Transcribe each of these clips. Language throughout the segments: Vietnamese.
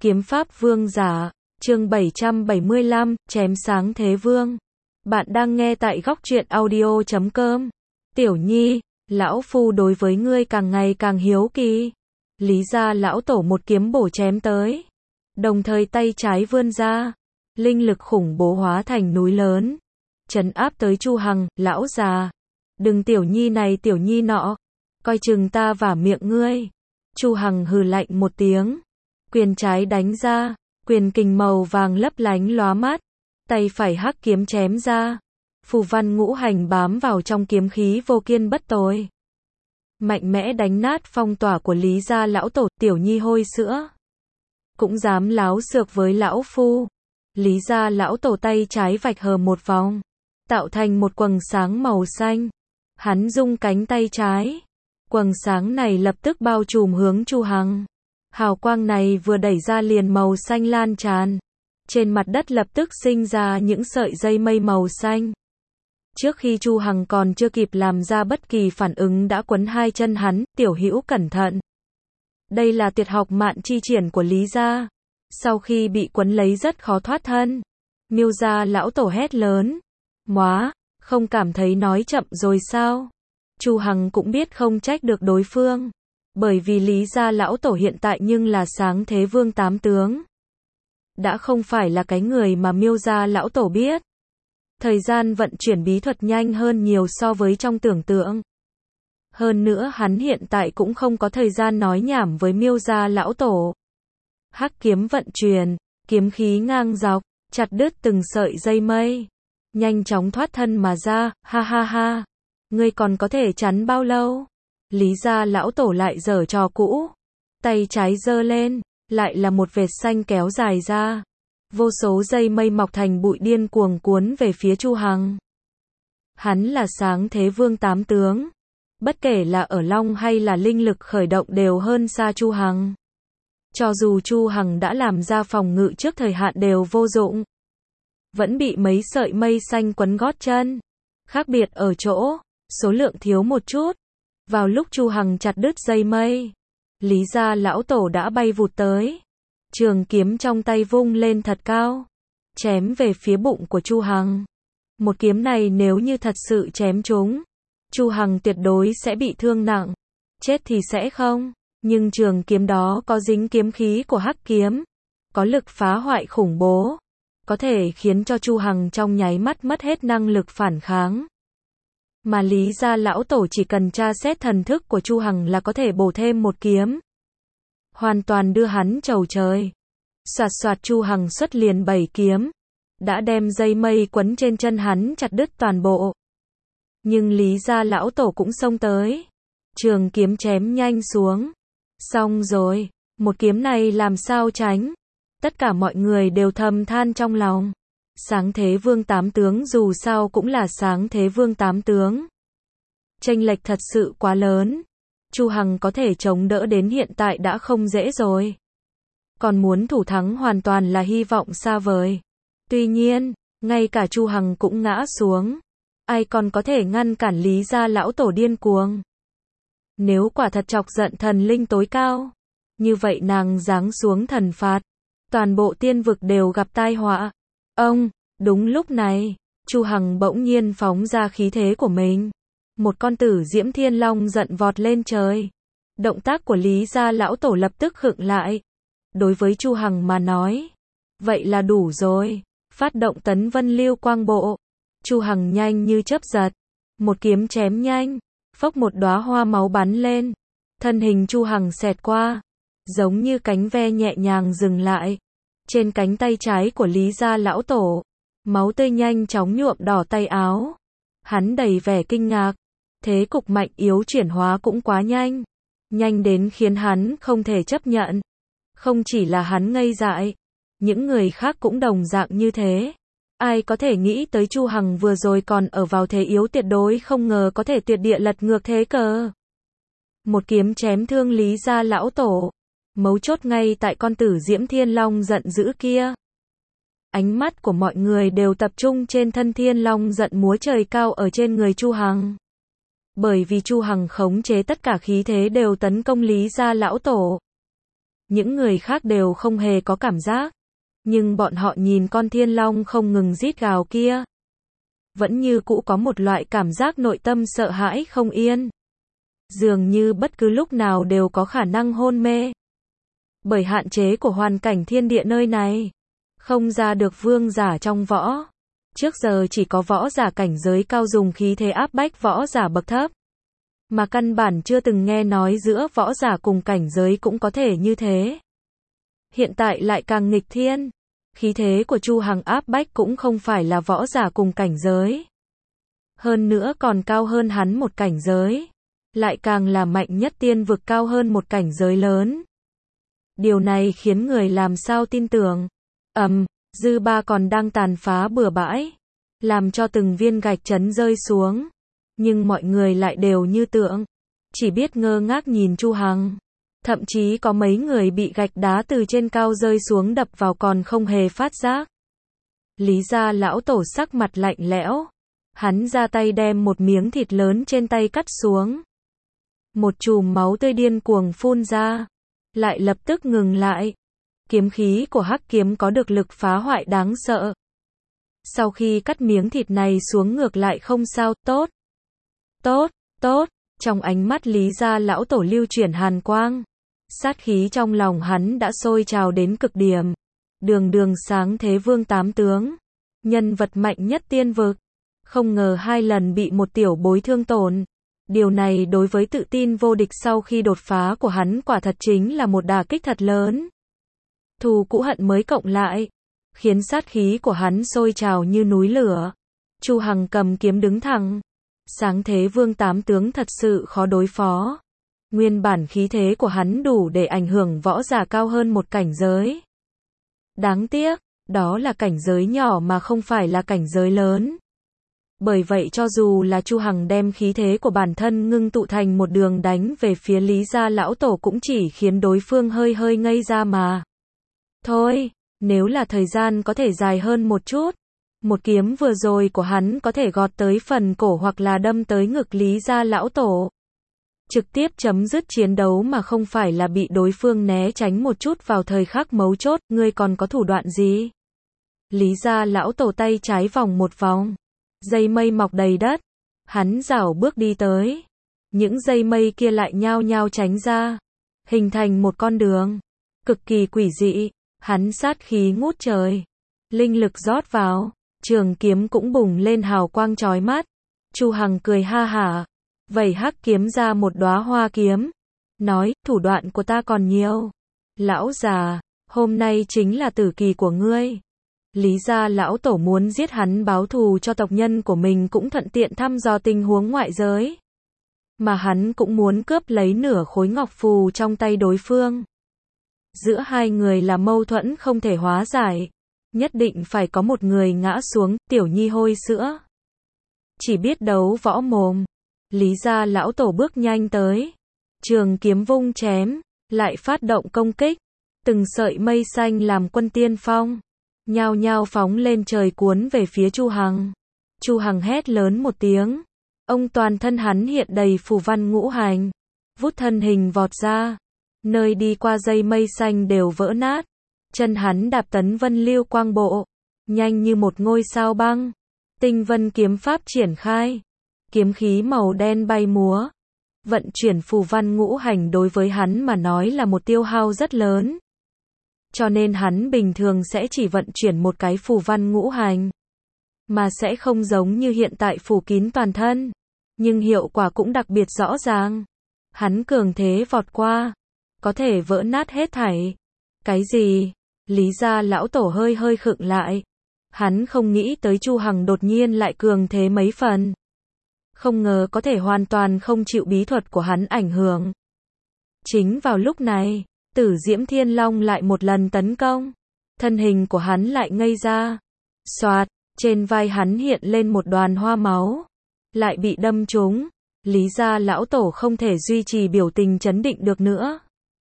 Kiếm pháp vương giả, chương 775, chém sáng thế vương. Bạn đang nghe tại góc truyện audio.com. Tiểu Nhi, lão phu đối với ngươi càng ngày càng hiếu kỳ. Lý gia lão tổ một kiếm bổ chém tới. Đồng thời tay trái vươn ra. Linh lực khủng bố hóa thành núi lớn. Trấn áp tới Chu Hằng, lão già. Đừng tiểu nhi này tiểu nhi nọ. Coi chừng ta vả miệng ngươi. Chu Hằng hừ lạnh một tiếng. Quyền trái đánh ra, quyền kình màu vàng lấp lánh lóa mắt, tay phải hắc kiếm chém ra, phù văn ngũ hành bám vào trong kiếm khí vô kiên bất tồi. Mạnh mẽ đánh nát phong tỏa của Lý gia lão tổ, tiểu nhi hôi sữa. Cũng dám láo xược với lão phu. Lý gia lão tổ tay trái vạch hờ một vòng, tạo thành một quầng sáng màu xanh. Hắn rung cánh tay trái. Quầng sáng này lập tức bao trùm hướng Chu Hằng. Hào quang này vừa đẩy ra liền màu xanh lan tràn. Trên mặt đất lập tức sinh ra những sợi dây mây màu xanh. Trước khi Chu Hằng còn chưa kịp làm ra bất kỳ phản ứng đã quấn hai chân hắn, tiểu hữu cẩn thận. Đây là tuyệt học mạn chi triển của Lý gia. Sau khi bị quấn lấy rất khó thoát thân. Miêu gia lão tổ hét lớn. Móa, không cảm thấy nói chậm rồi sao? Chu Hằng cũng biết không trách được đối phương. Bởi vì Lý gia lão tổ hiện tại nhưng là sáng thế vương tám tướng. Đã không phải là cái người mà Miêu gia lão tổ biết. Thời gian vận chuyển bí thuật nhanh hơn nhiều so với trong tưởng tượng. Hơn nữa hắn hiện tại cũng không có thời gian nói nhảm với Miêu gia lão tổ. Hắc kiếm vận chuyển, kiếm khí ngang dọc, chặt đứt từng sợi dây mây. Nhanh chóng thoát thân mà ra, ha ha ha. Ngươi còn có thể chắn bao lâu? Lý gia lão tổ lại giở trò cũ. Tay trái giơ lên, lại là một vệt xanh kéo dài ra. Vô số dây mây mọc thành bụi điên cuồng cuốn về phía Chu Hằng. Hắn là sáng thế vương tám tướng. Bất kể là ở long hay là linh lực khởi động đều hơn xa Chu Hằng. Cho dù Chu Hằng đã làm ra phòng ngự trước thời hạn đều vô dụng. Vẫn bị mấy sợi mây xanh quấn gót chân. Khác biệt ở chỗ, số lượng thiếu một chút. Vào lúc Chu Hằng chặt đứt dây mây, Lý gia lão tổ đã bay vụt tới. Trường kiếm trong tay vung lên thật cao, chém về phía bụng của Chu Hằng. Một kiếm này nếu như thật sự chém trúng, Chu Hằng tuyệt đối sẽ bị thương nặng. Chết thì sẽ không, nhưng trường kiếm đó có dính kiếm khí của hắc kiếm, có lực phá hoại khủng bố, có thể khiến cho Chu Hằng trong nháy mắt mất hết năng lực phản kháng. Mà Lý gia lão tổ chỉ cần tra xét thần thức của Chu Hằng là có thể bổ thêm một kiếm. Hoàn toàn đưa hắn chầu trời. Soạt soạt Chu Hằng xuất liền 7 kiếm. Đã đem dây mây quấn trên chân hắn chặt đứt toàn bộ. Nhưng Lý gia lão tổ cũng xông tới. Trường kiếm chém nhanh xuống. Xong rồi, một kiếm này làm sao tránh? Tất cả mọi người đều thầm than trong lòng. Sáng thế vương tám tướng dù sao cũng là sáng thế vương tám tướng. Chênh lệch thật sự quá lớn. Chu Hằng có thể chống đỡ đến hiện tại đã không dễ rồi. Còn muốn thủ thắng hoàn toàn là hy vọng xa vời. Tuy nhiên, ngay cả Chu Hằng cũng ngã xuống. Ai còn có thể ngăn cản Lý gia lão tổ điên cuồng. Nếu quả thật chọc giận thần linh tối cao, như vậy nàng giáng xuống thần phạt. Toàn bộ tiên vực đều gặp tai họa. Đúng lúc này, Chu Hằng bỗng nhiên phóng ra khí thế của mình. Một con tử diễm thiên long giận vọt lên trời. Động tác của Lý gia lão tổ lập tức khựng lại. Đối với Chu Hằng mà nói, vậy là đủ rồi. Phát động tấn vân lưu quang bộ. Chu Hằng nhanh như chớp giật. Một kiếm chém nhanh. Phốc một đóa hoa máu bắn lên. Thân hình Chu Hằng xẹt qua. Giống như cánh ve nhẹ nhàng dừng lại. Trên cánh tay trái của Lý gia lão tổ. Máu tươi nhanh chóng nhuộm đỏ tay áo. Hắn đầy vẻ kinh ngạc. Thế cục mạnh yếu chuyển hóa cũng quá nhanh. Nhanh đến khiến hắn không thể chấp nhận. Không chỉ là hắn ngây dại. Những người khác cũng đồng dạng như thế. Ai có thể nghĩ tới Chu Hằng vừa rồi còn ở vào thế yếu tuyệt đối không ngờ có thể tuyệt địa lật ngược thế cờ. Một kiếm chém thương Lý gia lão tổ. Mấu chốt ngay tại con tử diễm thiên long giận dữ kia. Ánh mắt của mọi người đều tập trung trên thân thiên long giận múa trời cao ở trên người Chu Hằng. Bởi vì Chu Hằng khống chế tất cả khí thế đều tấn công Lý gia lão tổ. Những người khác đều không hề có cảm giác. Nhưng bọn họ nhìn con thiên long không ngừng rít gào kia. Vẫn như cũ có một loại cảm giác nội tâm sợ hãi không yên. Dường như bất cứ lúc nào đều có khả năng hôn mê. Bởi hạn chế của hoàn cảnh thiên địa nơi này. Không ra được vương giả trong võ. Trước giờ chỉ có võ giả cảnh giới cao dùng khí thế áp bách võ giả bậc thấp. Mà căn bản chưa từng nghe nói giữa võ giả cùng cảnh giới cũng có thể như thế. Hiện tại lại càng nghịch thiên. Khí thế của Chu Hằng áp bách cũng không phải là võ giả cùng cảnh giới. Hơn nữa còn cao hơn hắn một cảnh giới. Lại càng là mạnh nhất tiên vực cao hơn một cảnh giới lớn. Điều này khiến người làm sao tin tưởng. Dư ba còn đang tàn phá bừa bãi. Làm cho từng viên gạch chấn rơi xuống. Nhưng mọi người lại đều như tượng. Chỉ biết ngơ ngác nhìn Chu Hằng. Thậm chí có mấy người bị gạch đá từ trên cao rơi xuống đập vào còn không hề phát giác. Lý gia lão tổ sắc mặt lạnh lẽo. Hắn ra tay đem một miếng thịt lớn trên tay cắt xuống. Một chùm máu tươi điên cuồng phun ra. Lại lập tức ngừng lại. Kiếm khí của hắc kiếm có được lực phá hoại đáng sợ. Sau khi cắt miếng thịt này xuống ngược lại không sao, tốt. Tốt. Trong ánh mắt Lý gia lão tổ lưu chuyển hàn quang. Sát khí trong lòng hắn đã sôi trào đến cực điểm. Đường sáng thế vương 8 tướng. Nhân vật mạnh nhất tiên vực. Không ngờ 2 lần bị một tiểu bối thương tổn. Điều này đối với tự tin vô địch sau khi đột phá của hắn quả thật chính là một đả kích thật lớn. Thù cũ hận mới cộng lại. Khiến sát khí của hắn sôi trào như núi lửa. Chu Hằng cầm kiếm đứng thẳng. Sáng thế vương 8 tướng thật sự khó đối phó. Nguyên bản khí thế của hắn đủ để ảnh hưởng võ giả cao hơn một cảnh giới. Đáng tiếc, đó là cảnh giới nhỏ mà không phải là cảnh giới lớn. Bởi vậy cho dù là Chu Hằng đem khí thế của bản thân ngưng tụ thành một đường đánh về phía Lý gia lão tổ cũng chỉ khiến đối phương hơi ngây ra mà. Thôi, nếu là thời gian có thể dài hơn một chút. Một kiếm vừa rồi của hắn có thể gọt tới phần cổ hoặc là đâm tới ngực Lý gia lão tổ. Trực tiếp chấm dứt chiến đấu mà không phải là bị đối phương né tránh một chút vào thời khắc mấu chốt, ngươi còn có thủ đoạn gì? Lý gia lão tổ tay trái vòng một vòng. Dây mây mọc đầy đất. Hắn rảo bước đi tới. Những dây mây kia lại nhao nhao tránh ra. Hình thành một con đường. Cực kỳ quỷ dị. Hắn sát khí ngút trời. Linh lực rót vào. Trường kiếm cũng bùng lên hào quang chói mắt. Chu Hằng cười ha hả. Vẩy hắc kiếm ra một đóa hoa kiếm. Nói, thủ đoạn của ta còn nhiều. Lão già, hôm nay chính là tử kỳ của ngươi. Lý gia lão tổ muốn giết hắn báo thù cho tộc nhân của mình cũng thuận tiện thăm dò tình huống ngoại giới. Mà hắn cũng muốn cướp lấy nửa khối ngọc phù trong tay đối phương. Giữa hai người là mâu thuẫn không thể hóa giải. Nhất định phải có một người ngã xuống, tiểu nhi hôi sữa. Chỉ biết đấu võ mồm. Lý gia lão tổ bước nhanh tới. Trường kiếm vung chém, lại phát động công kích. Từng sợi mây xanh làm quân tiên phong. Nhao nhao phóng lên trời cuốn về phía Chu Hằng. Chu Hằng hét lớn một tiếng. Ông toàn thân hắn hiện đầy phù văn ngũ hành. Vút thân hình vọt ra. Nơi đi qua dây mây xanh đều vỡ nát. Chân hắn đạp tấn vân lưu quang bộ. Nhanh như một ngôi sao băng. Tinh vân kiếm pháp triển khai. Kiếm khí màu đen bay múa. Vận chuyển phù văn ngũ hành đối với hắn mà nói là một tiêu hao rất lớn. Cho nên hắn bình thường sẽ chỉ vận chuyển một cái phù văn ngũ hành. Mà sẽ không giống như hiện tại phủ kín toàn thân. Nhưng hiệu quả cũng đặc biệt rõ ràng. Hắn cường thế vọt qua. Có thể vỡ nát hết thảy. Cái gì? Lý gia lão tổ hơi khựng lại. Hắn không nghĩ tới Chu Hằng đột nhiên lại cường thế mấy phần. Không ngờ có thể hoàn toàn không chịu bí thuật của hắn ảnh hưởng. Chính vào lúc này, Tử Diễm Thiên Long lại một lần tấn công. Thân hình của hắn lại ngây ra. Xoạt, trên vai hắn hiện lên một đoàn hoa máu. Lại bị đâm trúng. Lý gia lão tổ không thể duy trì biểu tình trấn định được nữa.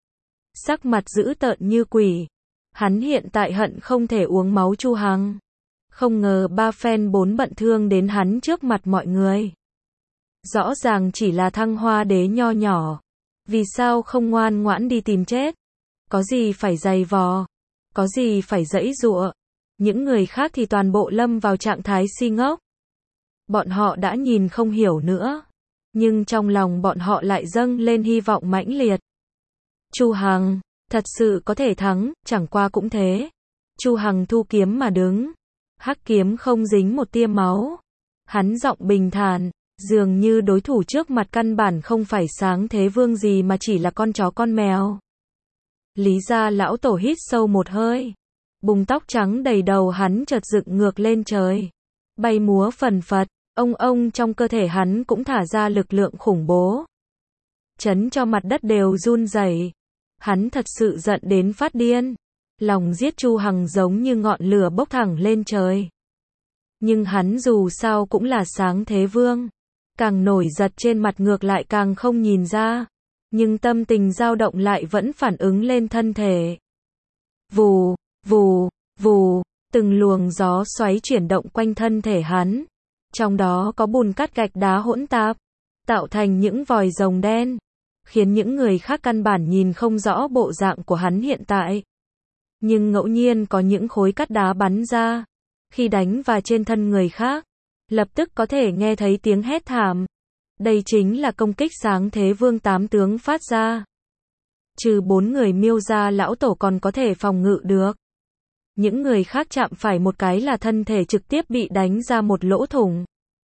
Sắc mặt dữ tợn như quỷ. Hắn hiện tại hận không thể uống máu Chu Hằng. Không ngờ 3 phen 4 bận thương đến hắn trước mặt mọi người. Rõ ràng chỉ là Thăng Hoa đế nho nhỏ. Vì sao không ngoan ngoãn đi tìm chết? Có gì phải giày vò, có gì phải giãy giụa. Những người khác thì toàn bộ lâm vào trạng thái si ngốc. Bọn họ đã nhìn không hiểu nữa, nhưng trong lòng bọn họ lại dâng lên hy vọng mãnh liệt. Chu Hằng, thật sự có thể thắng, chẳng qua cũng thế. Chu Hằng thu kiếm mà đứng, hắc kiếm không dính một tia máu. Hắn giọng bình thản, dường như đối thủ trước mặt căn bản không phải Sáng Thế Vương gì mà chỉ là con chó con mèo. Lý gia lão tổ hít sâu một hơi, bùng tóc trắng đầy đầu hắn chợt dựng ngược lên trời, bay múa phần phật, ông trong cơ thể hắn cũng thả ra lực lượng khủng bố, chấn cho mặt đất đều run rẩy. Hắn thật sự giận đến phát điên, lòng giết Chu Hằng giống như ngọn lửa bốc thẳng lên trời. Nhưng hắn dù sao cũng là Sáng Thế Vương, càng nổi giận trên mặt ngược lại càng không nhìn ra, nhưng tâm tình dao động lại vẫn phản ứng lên thân thể. Vù, vù, vù, từng luồng gió xoáy chuyển động quanh thân thể hắn, trong đó có bùn cát gạch đá hỗn tạp, tạo thành những vòi rồng đen, khiến những người khác căn bản nhìn không rõ bộ dạng của hắn hiện tại. Nhưng ngẫu nhiên có những khối cát đá bắn ra, khi đánh vào trên thân người khác, lập tức có thể nghe thấy tiếng hét thảm. Đây chính là công kích Sáng Thế Vương 8 tướng phát ra. Trừ 4 người Miêu gia lão tổ còn có thể phòng ngự được. Những người khác chạm phải một cái là thân thể trực tiếp bị đánh ra một lỗ thủng.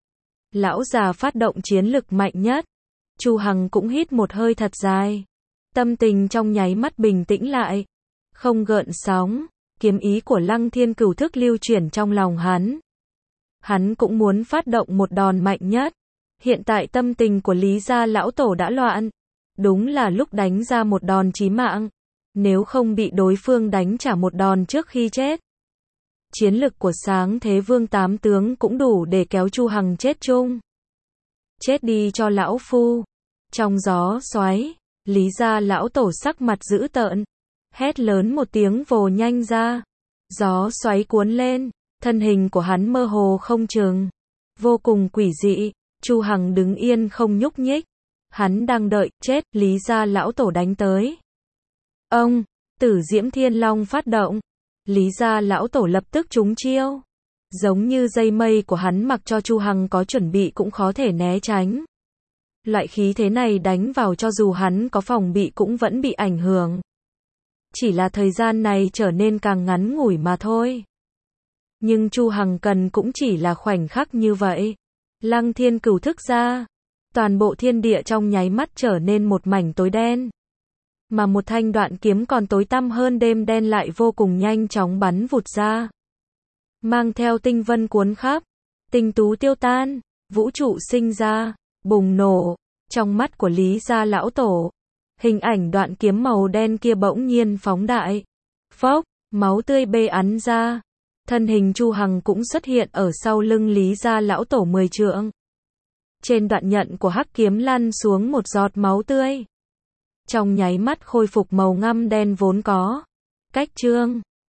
Lão già phát động chiến lực mạnh nhất. Chu Hằng cũng hít một hơi thật dài. Tâm tình trong nháy mắt bình tĩnh lại, không gợn sóng. Kiếm ý của Lăng Thiên Cửu Thức lưu chuyển trong lòng hắn. Hắn cũng muốn phát động một đòn mạnh nhất. Hiện tại tâm tình của Lý gia lão tổ đã loạn. Đúng là lúc đánh ra một đòn chí mạng. Nếu không bị đối phương đánh trả một đòn trước khi chết, chiến lực của Sáng Thế Vương 8 tướng cũng đủ để kéo Chu Hằng chết chung. Chết đi cho lão phu. Trong gió xoáy, Lý gia lão tổ sắc mặt dữ tợn, hét lớn một tiếng vồ nhanh ra. Gió xoáy cuốn lên, thân hình của hắn mơ hồ không chừng, vô cùng quỷ dị. Chu Hằng đứng yên không nhúc nhích, hắn đang đợi chết. Lý gia lão tổ đánh tới. Tử Diễm Thiên Long phát động, Lý gia lão tổ lập tức trúng chiêu. Giống như dây mây của hắn mặc cho Chu Hằng có chuẩn bị cũng khó thể né tránh. Loại khí thế này đánh vào cho dù hắn có phòng bị cũng vẫn bị ảnh hưởng. Chỉ là thời gian này trở nên càng ngắn ngủi mà thôi. Nhưng Chu Hằng cần cũng chỉ là khoảnh khắc như vậy. Lăng Thiên Cửu Thức ra, toàn bộ thiên địa trong nháy mắt trở nên một mảnh tối đen. Mà một thanh đoạn kiếm còn tối tăm hơn đêm đen lại vô cùng nhanh chóng bắn vụt ra. Mang theo tinh vân cuốn khắp, tinh tú tiêu tan, vũ trụ sinh ra, bùng nổ. Trong mắt của Lý gia lão tổ, hình ảnh đoạn kiếm màu đen kia bỗng nhiên phóng đại. Phốc, máu tươi bê ắn ra. Thân hình Chu Hằng cũng xuất hiện ở sau lưng Lý gia lão tổ 10 trượng. Trên đoạn nhận của hắc kiếm lăn xuống một giọt máu tươi. Trong nháy mắt khôi phục màu ngăm đen vốn có. Cách chương